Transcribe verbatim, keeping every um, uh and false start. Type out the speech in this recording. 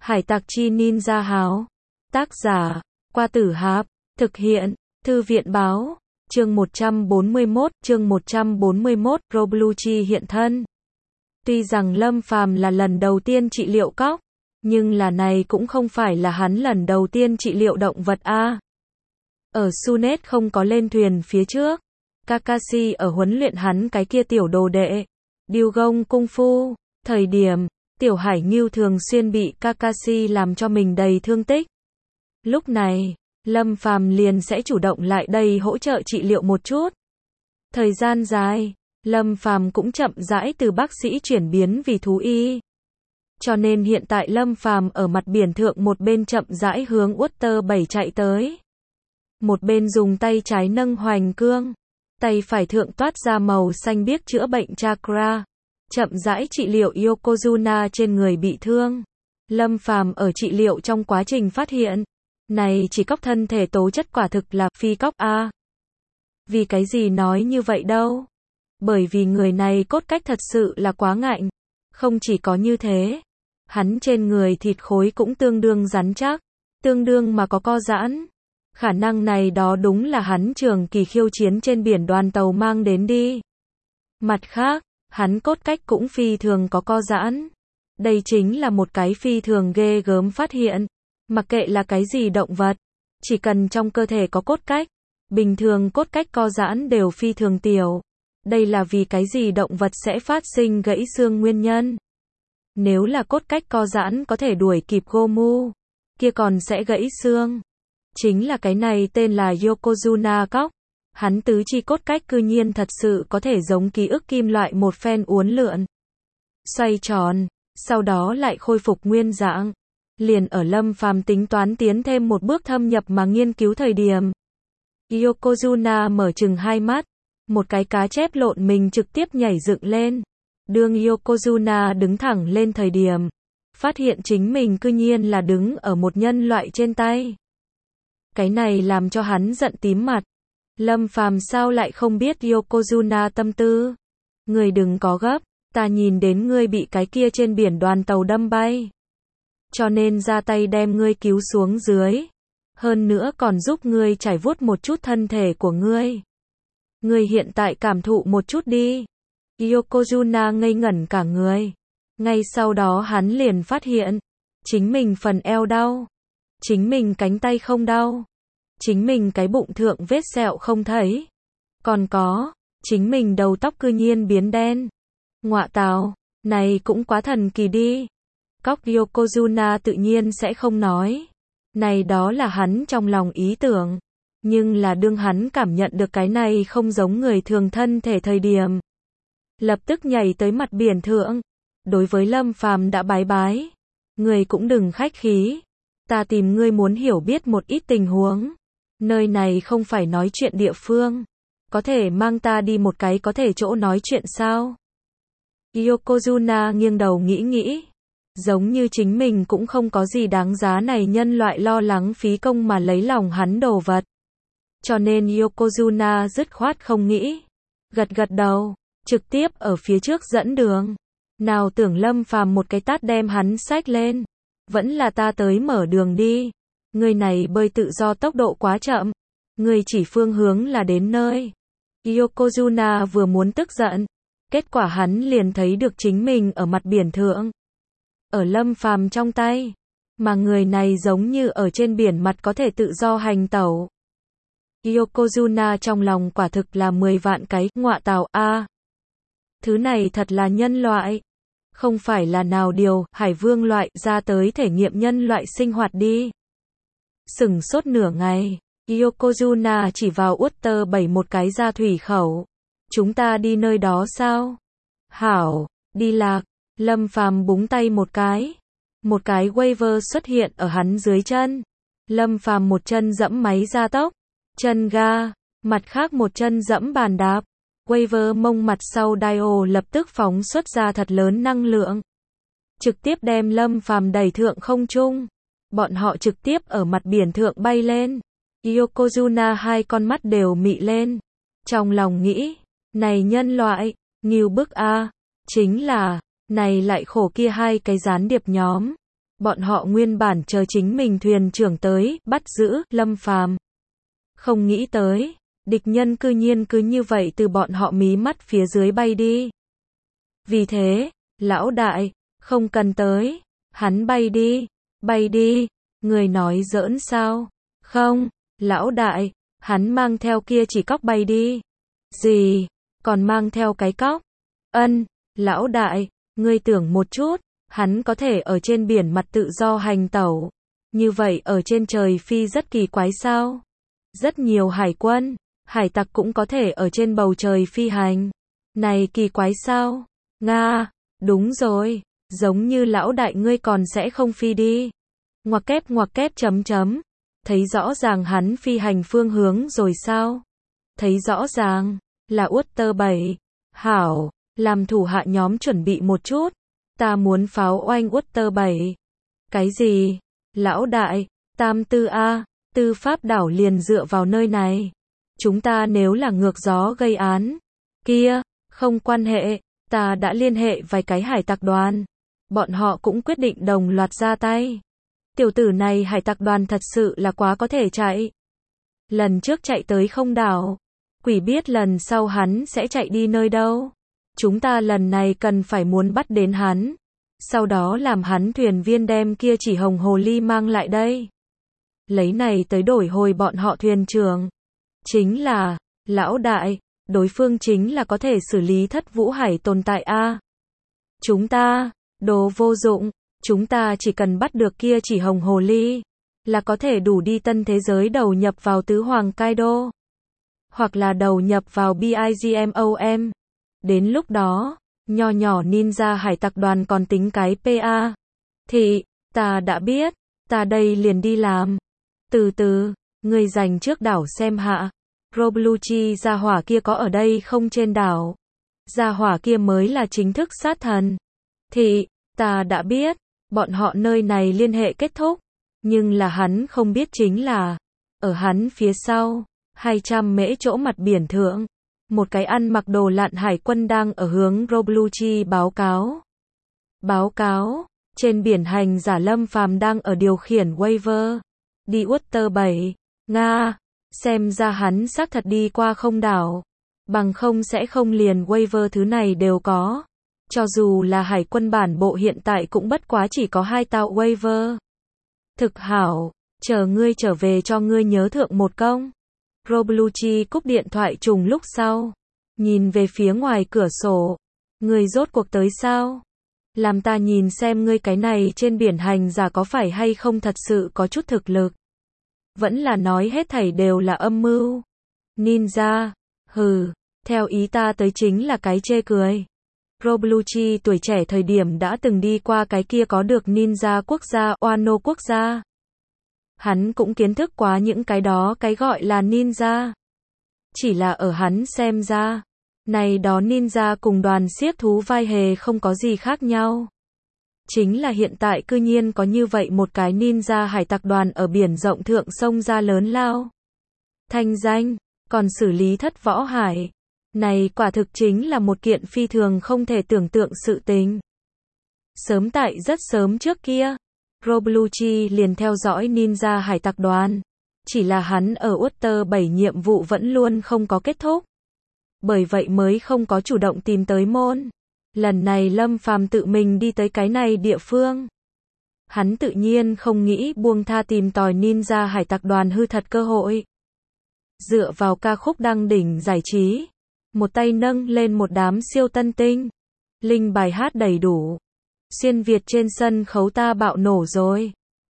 Hải tặc chi ninja háo. Tác giả, Qua Tử Hạp. Thực hiện, Thư viện báo. Chương một trăm bốn mươi mốt, chương một trăm bốn mươi mốt, Robluchi hiện thân. Tuy rằng Lâm Phàm là lần đầu tiên trị liệu cóc, nhưng là này cũng không phải là hắn lần đầu tiên trị liệu động vật a. Ở Sunet không có lên thuyền phía trước, Kakashi ở huấn luyện hắn cái kia tiểu đồ đệ, Điêu Gông Cung Phu, thời điểm, tiểu hải ngưu thường xuyên bị Kakashi làm cho mình đầy thương tích. Lúc này, Lâm Phàm liền sẽ chủ động lại đây hỗ trợ trị liệu một chút. Thời gian dài, Lâm Phàm cũng chậm rãi từ bác sĩ chuyển biến vì thú y. Cho nên hiện tại Lâm Phàm ở mặt biển thượng một bên chậm rãi hướng Water bảy chạy tới. Một bên dùng tay trái nâng hoành cương, tay phải thượng toát ra màu xanh biếc chữa bệnh chakra, chậm rãi trị liệu Yokozuna trên người bị thương. Lâm Phàm ở trị liệu trong quá trình phát hiện, này chỉ cóc thân thể tố chất quả thực là phi cóc a. Vì cái gì nói như vậy đâu? Bởi vì người này cốt cách thật sự là quá ngạnh. Không chỉ có như thế, hắn trên người thịt khối cũng tương đương rắn chắc, tương đương mà có co giãn. Khả năng này đó đúng là hắn trường kỳ khiêu chiến trên biển đoàn tàu mang đến đi. Mặt khác, hắn cốt cách cũng phi thường có co giãn. Đây chính là một cái phi thường ghê gớm phát hiện. Mặc kệ là cái gì động vật, chỉ cần trong cơ thể có cốt cách, bình thường cốt cách co giãn đều phi thường tiểu. Đây là vì cái gì động vật sẽ phát sinh gãy xương nguyên nhân. Nếu là cốt cách co giãn có thể đuổi kịp Gomu, kia còn sẽ gãy xương. Chính là cái này tên là Yokozuna cóc. Hắn tứ chi cốt cách cư nhiên thật sự có thể giống ký ức kim loại một phen uốn lượn, xoay tròn, sau đó lại khôi phục nguyên dạng. Liền ở Lâm Phàm tính toán tiến thêm một bước thâm nhập mà nghiên cứu thời điểm, Yokozuna mở chừng hai mắt, một cái cá chép lộn mình trực tiếp nhảy dựng lên. Đương Yokozuna đứng thẳng lên thời điểm, phát hiện chính mình cư nhiên là đứng ở một nhân loại trên tay. Cái này làm cho hắn giận tím mặt. Lâm Phàm sao lại không biết Yokozuna tâm tư? Ngươi đừng có gấp, ta nhìn đến ngươi bị cái kia trên biển đoàn tàu đâm bay, cho nên ra tay đem ngươi cứu xuống dưới. Hơn nữa còn giúp ngươi trải vuốt một chút thân thể của ngươi. Ngươi hiện tại cảm thụ một chút đi. Yokozuna ngây ngẩn cả người. Ngay sau đó hắn liền phát hiện, chính mình phần eo đau, chính mình cánh tay không đau, chính mình cái bụng thượng vết sẹo không thấy, còn có, chính mình đầu tóc cư nhiên biến đen. Ngọa tào, này cũng quá thần kỳ đi. Cóc Yokozuna tự nhiên sẽ không nói. Này đó là hắn trong lòng ý tưởng. Nhưng là đương hắn cảm nhận được cái này không giống người thường thân thể thời điểm, lập tức nhảy tới mặt biển thượng. Đối với Lâm Phàm đã bái bái. Người cũng đừng khách khí. Ta tìm ngươi muốn hiểu biết một ít tình huống. Nơi này không phải nói chuyện địa phương. Có thể mang ta đi một cái có thể chỗ nói chuyện sao? Yokozuna nghiêng đầu nghĩ nghĩ. Giống như chính mình cũng không có gì đáng giá này nhân loại lo lắng phí công mà lấy lòng hắn đồ vật. Cho nên Yokozuna dứt khoát không nghĩ. Gật gật đầu, trực tiếp ở phía trước dẫn đường. Nào tưởng Lâm Phàm một cái tát đem hắn xách lên. Vẫn là ta tới mở đường đi. Người này bơi tự do tốc độ quá chậm. Người chỉ phương hướng là đến nơi. Yokozuna vừa muốn tức giận. Kết quả hắn liền thấy được chính mình ở mặt biển thượng. Ở Lâm Phàm trong tay. Mà người này giống như ở trên biển mặt có thể tự do hành tẩu. Yokozuna trong lòng quả thực là mười vạn cái ngọa tào a. Thứ này thật là nhân loại. Không phải là nào điều hải vương loại ra tới thể nghiệm nhân loại sinh hoạt đi. Sửng sốt nửa ngày, Yokozuna chỉ vào Water bảy một cái ra thủy khẩu. Chúng ta đi nơi đó sao? Hảo, đi lạc. Lâm Phàm búng tay một cái. Một cái waiver xuất hiện ở hắn dưới chân. Lâm Phàm một chân dẫm máy gia tốc, chân ga, mặt khác một chân dẫm bàn đạp. Waiver mông mặt sau dial lập tức phóng xuất ra thật lớn năng lượng, trực tiếp đem Lâm Phàm đẩy thượng không trung. Bọn họ trực tiếp ở mặt biển thượng bay lên. Yokozuna hai con mắt đều mị lên. Trong lòng nghĩ, này nhân loại, nghiêu bức a. Chính là, này lại khổ kia hai cái gián điệp nhóm. Bọn họ nguyên bản chờ chính mình thuyền trưởng tới, bắt giữ, Lâm Phàm. Không nghĩ tới, địch nhân cư nhiên cứ như vậy từ bọn họ mí mắt phía dưới bay đi. Vì thế, lão đại, không cần tới, hắn bay đi, bay đi, người nói giỡn sao? Không, lão đại, hắn mang theo kia chỉ cóc bay đi. Gì? Còn mang theo cái cóc? Ân, lão đại, ngươi tưởng một chút, hắn có thể ở trên biển mặt tự do hành tẩu. Như vậy ở trên trời phi rất kỳ quái sao? Rất nhiều hải quân, hải tặc cũng có thể ở trên bầu trời phi hành. Này kỳ quái sao? Nga, đúng rồi, giống như lão đại ngươi còn sẽ không phi đi. Ngoặc kép ngoặc kép chấm chấm. Thấy rõ ràng hắn phi hành phương hướng rồi sao? Thấy rõ ràng, là Utter bảy. Hảo, làm thủ hạ nhóm chuẩn bị một chút. Ta muốn pháo oanh Utter bảy. Cái gì? Lão đại, tam tư A, tư pháp đảo liền dựa vào nơi này. Chúng ta nếu là ngược gió gây án, kia, không quan hệ, ta đã liên hệ vài cái hải tặc đoàn. Bọn họ cũng quyết định đồng loạt ra tay. Tiểu tử này hải tặc đoàn thật sự là quá có thể chạy. Lần trước chạy tới không đảo, quỷ biết lần sau hắn sẽ chạy đi nơi đâu. Chúng ta lần này cần phải muốn bắt đến hắn. Sau đó làm hắn thuyền viên đem kia chỉ hồng hồ ly mang lại đây. Lấy này tới đổi hồi bọn họ thuyền trưởng. Chính là, lão đại, đối phương chính là có thể xử lý thất vũ hải tồn tại a. Chúng ta, đồ vô dụng, chúng ta chỉ cần bắt được kia chỉ hồng hồ ly, là có thể đủ đi tân thế giới đầu nhập vào tứ hoàng Kaido. Hoặc là đầu nhập vào BIGMOM. Đến lúc đó, nho nhỏ ninja hải tặc đoàn còn tính cái pê a. Thì, ta đã biết, ta đây liền đi làm. Từ từ, ngươi dành trước đảo xem hạ. Robluchi gia hỏa kia có ở đây không trên đảo? Gia hỏa kia mới là chính thức sát thần. Thì, ta đã biết, bọn họ nơi này liên hệ kết thúc. Nhưng là hắn không biết chính là, ở hắn phía sau, hai trăm mễ chỗ mặt biển thượng, một cái ăn mặc đồ lặn hải quân đang ở hướng Robluchi báo cáo. Báo cáo, trên biển hành giả Lâm Phàm đang ở điều khiển Waver. Đi Utter bảy, Nga, xem ra hắn xác thật đi qua không đảo. Bằng không sẽ không liền Waver thứ này đều có. Cho dù là hải quân bản bộ hiện tại cũng bất quá chỉ có hai tàu Waver. Thực hảo, chờ ngươi trở về cho ngươi nhớ thượng một công. Robluchi cúp điện thoại trùng lúc sau. Nhìn về phía ngoài cửa sổ. Ngươi rốt cuộc tới sao? Làm ta nhìn xem ngươi cái này trên biển hành giả có phải hay không thật sự có chút thực lực. Vẫn là nói hết thảy đều là âm mưu. Ninja, hừ, theo ý ta tới chính là cái chê cười. Robluchi tuổi trẻ thời điểm đã từng đi qua cái kia có được ninja quốc gia, Wano quốc gia. Hắn cũng kiến thức quá những cái đó cái gọi là ninja. Chỉ là ở hắn xem ra, này đó ninja cùng đoàn xiếc thú vai hề không có gì khác nhau. Chính là hiện tại cư nhiên có như vậy một cái ninja hải tặc đoàn ở biển rộng thượng sông ra lớn lao. Thanh danh, còn xử lý thất võ hải. Này quả thực chính là một kiện phi thường không thể tưởng tượng sự tình. Sớm tại rất sớm trước kia, Robluchi liền theo dõi ninja hải tặc đoàn. Chỉ là hắn ở Utter bảy nhiệm vụ vẫn luôn không có kết thúc. Bởi vậy mới không có chủ động tìm tới môn. Lần này Lâm Phàm tự mình đi tới cái này địa phương. Hắn tự nhiên không nghĩ buông tha tìm tòi ninja hải tặc đoàn hư thật cơ hội. Dựa vào ca khúc đăng đỉnh giải trí. Một tay nâng lên một đám siêu tân tinh. Linh bài hát đầy đủ. Xuyên Việt trên sân khấu ta bạo nổ rồi.